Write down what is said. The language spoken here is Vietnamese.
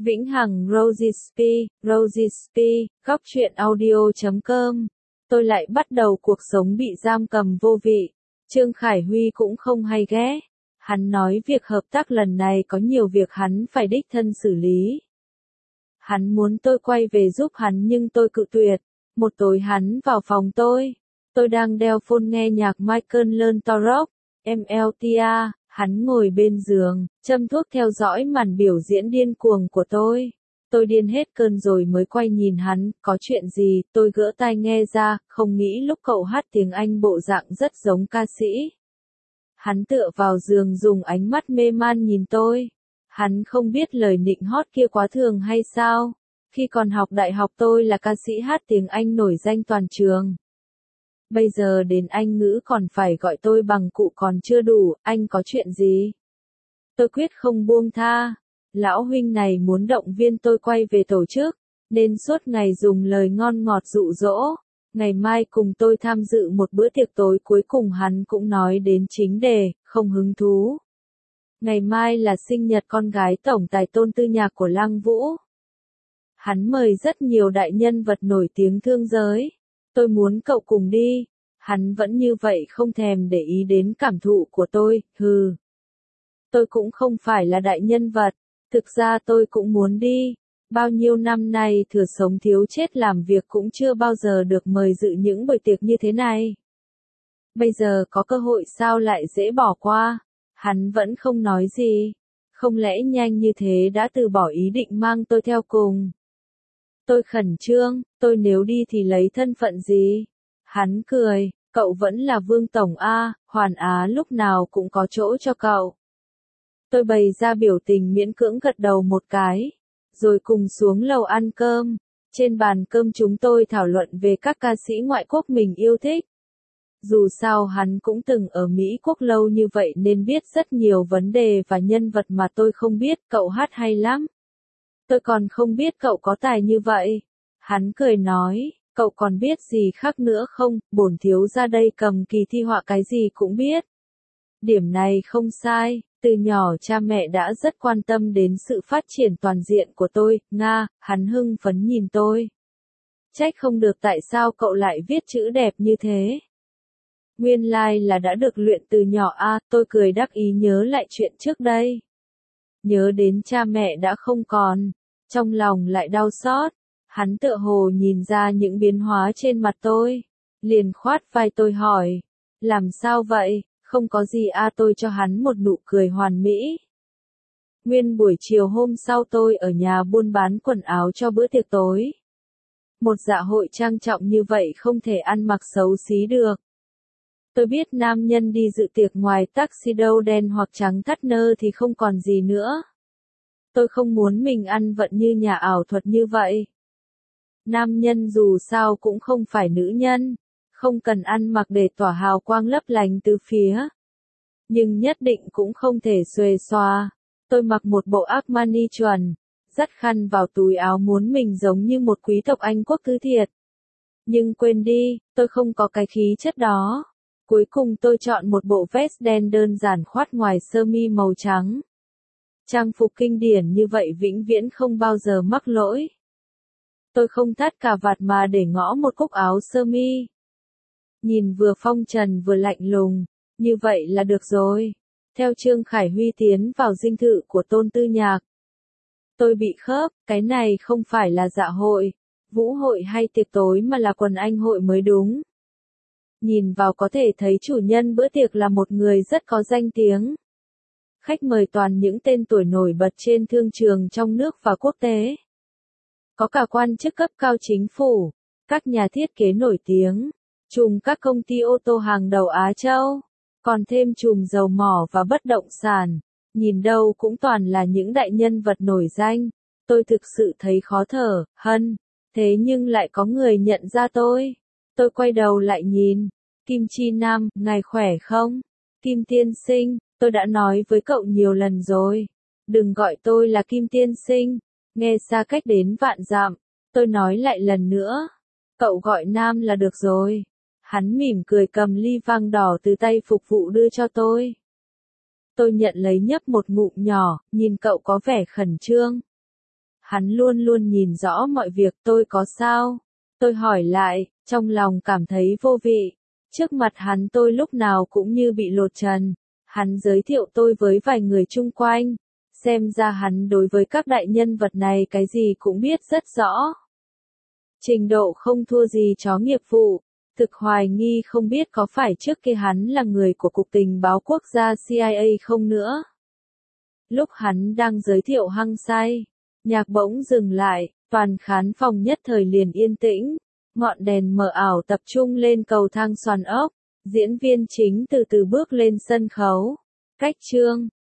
Vĩnh Hằng Rosesp, góc truyện audio.com. Tôi lại bắt đầu cuộc sống bị giam cầm vô vị. Trương Khải Huy cũng không hay ghé. Hắn nói việc hợp tác lần này có nhiều việc hắn phải đích thân xử lý. Hắn muốn tôi quay về giúp hắn nhưng tôi cự tuyệt. Một tối hắn vào phòng tôi. Tôi đang đeo phone nghe nhạc Michael Learns MLTA. Hắn ngồi bên giường, châm thuốc theo dõi màn biểu diễn điên cuồng của tôi. Tôi điên hết cơn rồi mới quay nhìn hắn, có chuyện gì, tôi gỡ tai nghe ra, không nghĩ lúc cậu hát tiếng Anh bộ dạng rất giống ca sĩ. Hắn tựa vào giường dùng ánh mắt mê man nhìn tôi. Hắn không biết lời nịnh hót kia quá thường hay sao? Khi còn học đại học tôi là ca sĩ hát tiếng Anh nổi danh toàn trường. Bây giờ đến Anh ngữ còn phải gọi tôi bằng cụ còn chưa đủ, anh có chuyện gì? Tôi quyết không buông tha. Lão huynh này muốn động viên tôi quay về tổ chức, nên suốt ngày dùng lời ngon ngọt dụ dỗ. Ngày mai cùng tôi tham dự một bữa tiệc tối, cuối cùng hắn cũng nói đến chính đề, không hứng thú. Ngày mai là sinh nhật con gái tổng tài Tôn Tư Nhạc của Lăng Vũ. Hắn mời rất nhiều đại nhân vật nổi tiếng thương giới. Tôi muốn cậu cùng đi. Hắn vẫn như vậy không thèm để ý đến cảm thụ của tôi, hừ. Tôi cũng không phải là đại nhân vật. Thực ra tôi cũng muốn đi. Bao nhiêu năm nay thừa sống thiếu chết làm việc cũng chưa bao giờ được mời dự những buổi tiệc như thế này. Bây giờ có cơ hội sao lại dễ bỏ qua. Hắn vẫn không nói gì. Không lẽ nhanh như thế đã từ bỏ ý định mang tôi theo cùng. Tôi khẩn trương, tôi nếu đi thì lấy thân phận gì? Hắn cười, cậu vẫn là Vương Tổng A, Hoàn Á lúc nào cũng có chỗ cho cậu. Tôi bày ra biểu tình miễn cưỡng gật đầu một cái, rồi cùng xuống lầu ăn cơm. Trên bàn cơm chúng tôi thảo luận về các ca sĩ ngoại quốc mình yêu thích. Dù sao hắn cũng từng ở Mỹ Quốc lâu như vậy nên biết rất nhiều vấn đề và nhân vật mà tôi không biết, cậu hát hay lắm. Tôi còn không biết cậu có tài như vậy. Hắn cười nói, cậu còn biết gì khác nữa không, bổn thiếu ra đây cầm kỳ thi họa cái gì cũng biết. Điểm này không sai, từ nhỏ cha mẹ đã rất quan tâm đến sự phát triển toàn diện của tôi, Nga, hắn hưng phấn nhìn tôi. Trách không được tại sao cậu lại viết chữ đẹp như thế. Nguyên lai là đã được luyện từ nhỏ a, tôi cười đắc ý nhớ lại chuyện trước đây. Nhớ đến cha mẹ đã không còn, trong lòng lại đau xót. Hắn tựa hồ nhìn ra những biến hóa trên mặt tôi, liền khoát vai tôi hỏi, làm sao vậy, không có gì a, tôi cho hắn một nụ cười hoàn mỹ. Nguyên buổi chiều hôm sau tôi ở nhà buôn bán quần áo cho bữa tiệc tối. Một dạ hội trang trọng như vậy không thể ăn mặc xấu xí được. Tôi biết nam nhân đi dự tiệc ngoài tuxedo đen hoặc trắng thắt nơ thì không còn gì nữa. Tôi không muốn mình ăn vận như nhà ảo thuật như vậy. Nam nhân dù sao cũng không phải nữ nhân, không cần ăn mặc để tỏa hào quang lấp lánh tứ phía. Nhưng nhất định cũng không thể xuề xoa. Tôi mặc một bộ Armani chuẩn, dắt khăn vào túi áo muốn mình giống như một quý tộc Anh quốc thứ thiệt. Nhưng quên đi, tôi không có cái khí chất đó. Cuối cùng tôi chọn một bộ vest đen đơn giản khoát ngoài sơ mi màu trắng. Trang phục kinh điển như vậy vĩnh viễn không bao giờ mắc lỗi. Tôi không thắt cà vạt mà để ngõ một cúc áo sơ mi. Nhìn vừa phong trần vừa lạnh lùng, như vậy là được rồi. Theo Trương Khải Huy tiến vào dinh thự của Tôn Tư Nhạc. Tôi bị khớp, cái này không phải là dạ hội, vũ hội hay tiệc tối mà là quần anh hội mới đúng. Nhìn vào có thể thấy chủ nhân bữa tiệc là một người rất có danh tiếng. Khách mời toàn những tên tuổi nổi bật trên thương trường trong nước và quốc tế. Có cả quan chức cấp cao chính phủ, các nhà thiết kế nổi tiếng, trùm các công ty ô tô hàng đầu Á Châu, còn thêm trùm dầu mỏ và bất động sản. Nhìn đâu cũng toàn là những đại nhân vật nổi danh. Tôi thực sự thấy khó thở, thế nhưng lại có người nhận ra tôi. Tôi quay đầu lại nhìn. Kim Chi Nam, ngài khỏe không? Kim tiên sinh, tôi đã nói với cậu nhiều lần rồi. Đừng gọi tôi là Kim tiên sinh. Nghe xa cách đến vạn dặm. Tôi nói lại lần nữa. Cậu gọi Nam là được rồi. Hắn mỉm cười cầm ly vang đỏ từ tay phục vụ đưa cho tôi. Tôi nhận lấy nhấp một ngụm nhỏ, nhìn cậu có vẻ khẩn trương. Hắn luôn luôn nhìn rõ mọi việc. Tôi có sao? Tôi hỏi lại, trong lòng cảm thấy vô vị. Trước mặt hắn tôi lúc nào cũng như bị lột trần. Hắn giới thiệu tôi với vài người chung quanh. Xem ra hắn đối với các đại nhân vật này cái gì cũng biết rất rõ. Trình độ không thua gì chó nghiệp vụ. Thực hoài nghi không biết có phải trước kia hắn là người của Cục Tình báo Quốc gia CIA không nữa. Lúc hắn đang giới thiệu hăng say, nhạc bỗng dừng lại, toàn khán phòng nhất thời liền yên tĩnh. Ngọn đèn mờ ảo tập trung lên cầu thang xoàn ốc. Diễn viên chính từ từ bước lên sân khấu. Cách chương